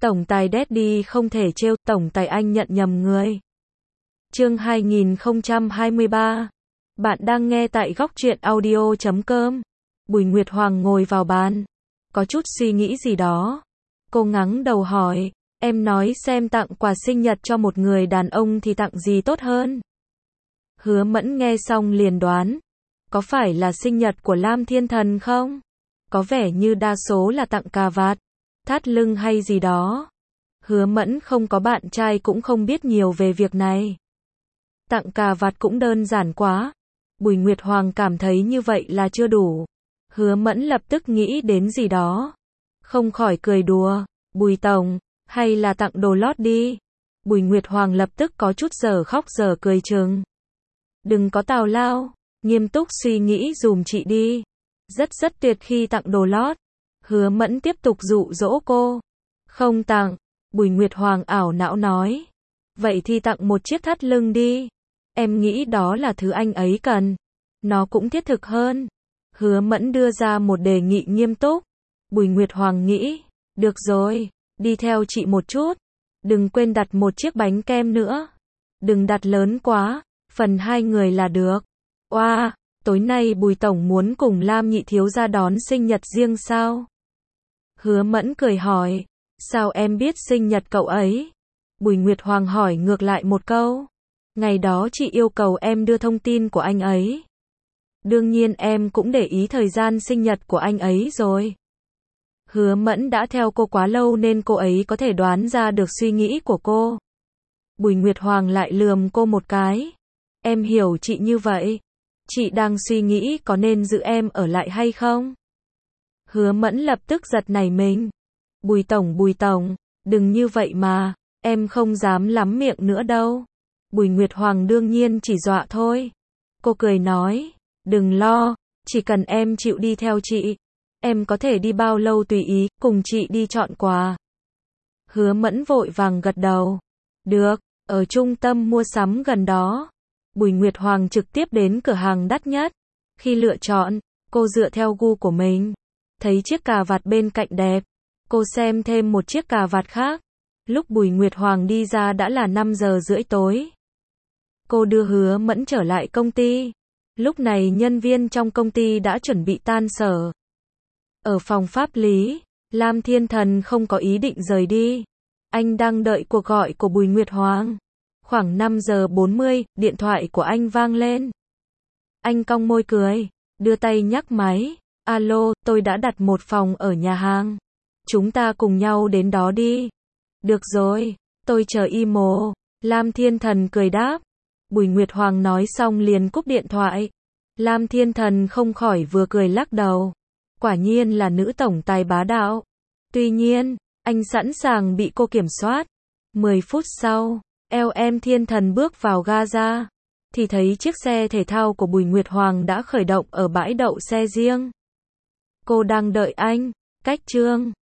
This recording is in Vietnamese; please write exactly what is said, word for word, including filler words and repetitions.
Tổng tài Daddy không thể trêu, tổng tài anh nhận nhầm người. Chương hai nghìn không trăm hai mươi ba. Bạn đang nghe tại góc truyện audio chấm com. Bùi Nguyệt Hoàng ngồi vào bàn, có chút suy nghĩ gì đó. Cô ngắng đầu hỏi, em nói xem tặng quà sinh nhật cho một người đàn ông thì tặng gì tốt hơn? Hứa Mẫn nghe xong liền đoán, có phải là sinh nhật của Lam Thiên Thần không? Có vẻ như đa số là tặng cà vạt, thắt lưng hay gì đó. Hứa Mẫn không có bạn trai cũng không biết nhiều về việc này. Tặng cà vạt cũng đơn giản quá. Bùi Nguyệt Hoàng cảm thấy như vậy là chưa đủ. Hứa Mẫn lập tức nghĩ đến gì đó, không khỏi cười đùa, Bùi Tổng, hay là tặng đồ lót đi. Bùi Nguyệt Hoàng lập tức có chút giờ khóc giờ cười chừng. Đừng có tào lao, nghiêm túc suy nghĩ dùm chị đi. Rất rất tuyệt khi tặng đồ lót. Hứa Mẫn tiếp tục dụ dỗ cô. Không tặng, Bùi Nguyệt Hoàng ảo não nói. Vậy thì tặng một chiếc thắt lưng đi. Em nghĩ đó là thứ anh ấy cần. Nó cũng thiết thực hơn. Hứa Mẫn đưa ra một đề nghị nghiêm túc. Bùi Nguyệt Hoàng nghĩ, được rồi, đi theo chị một chút. Đừng quên đặt một chiếc bánh kem nữa. Đừng đặt lớn quá, phần hai người là được. Oa, wow, tối nay Bùi Tổng muốn cùng Lam nhị thiếu gia đón sinh nhật riêng sao? Hứa Mẫn cười hỏi, sao em biết sinh nhật cậu ấy? Bùi Nguyệt Hoàng hỏi ngược lại một câu. Ngày đó chị yêu cầu em đưa thông tin của anh ấy. Đương nhiên em cũng để ý thời gian sinh nhật của anh ấy rồi. Hứa Mẫn đã theo cô quá lâu nên cô ấy có thể đoán ra được suy nghĩ của cô. Bùi Nguyệt Hoàng lại lườm cô một cái. Em hiểu chị như vậy. Chị đang suy nghĩ có nên giữ em ở lại hay không? Hứa Mẫn lập tức giật nảy mình. Bùi Tổng, Bùi Tổng, đừng như vậy mà, em không dám lắm miệng nữa đâu. Bùi Nguyệt Hoàng đương nhiên chỉ dọa thôi. Cô cười nói, đừng lo, chỉ cần em chịu đi theo chị, em có thể đi bao lâu tùy ý, cùng chị đi chọn quà. Hứa Mẫn vội vàng gật đầu. Được, ở trung tâm mua sắm gần đó. Bùi Nguyệt Hoàng trực tiếp đến cửa hàng đắt nhất. Khi lựa chọn, cô dựa theo gu của mình. Thấy chiếc cà vạt bên cạnh đẹp, cô xem thêm một chiếc cà vạt khác. Lúc Bùi Nguyệt Hoàng đi ra đã là năm giờ rưỡi tối. Cô đưa Hứa Mẫn trở lại công ty. Lúc này nhân viên trong công ty đã chuẩn bị tan sở. Ở phòng pháp lý, Lam Thiên Thần không có ý định rời đi. Anh đang đợi cuộc gọi của Bùi Nguyệt Hoàng. Khoảng năm giờ bốn mươi, điện thoại của anh vang lên. Anh cong môi cười, đưa tay nhắc máy. Alo, tôi đã đặt một phòng ở nhà hàng. Chúng ta cùng nhau đến đó đi. Được rồi, tôi chờ imo. Lam Thiên Thần cười đáp. Bùi Nguyệt Hoàng nói xong liền cúp điện thoại. Lam Thiên Thần không khỏi vừa cười lắc đầu. Quả nhiên là nữ tổng tài bá đạo. Tuy nhiên, anh sẵn sàng bị cô kiểm soát. mười phút sau, eo em Thiên Thần bước vào Gaza, thì thấy chiếc xe thể thao của Bùi Nguyệt Hoàng đã khởi động ở bãi đậu xe riêng. Cô đang đợi anh, cách chương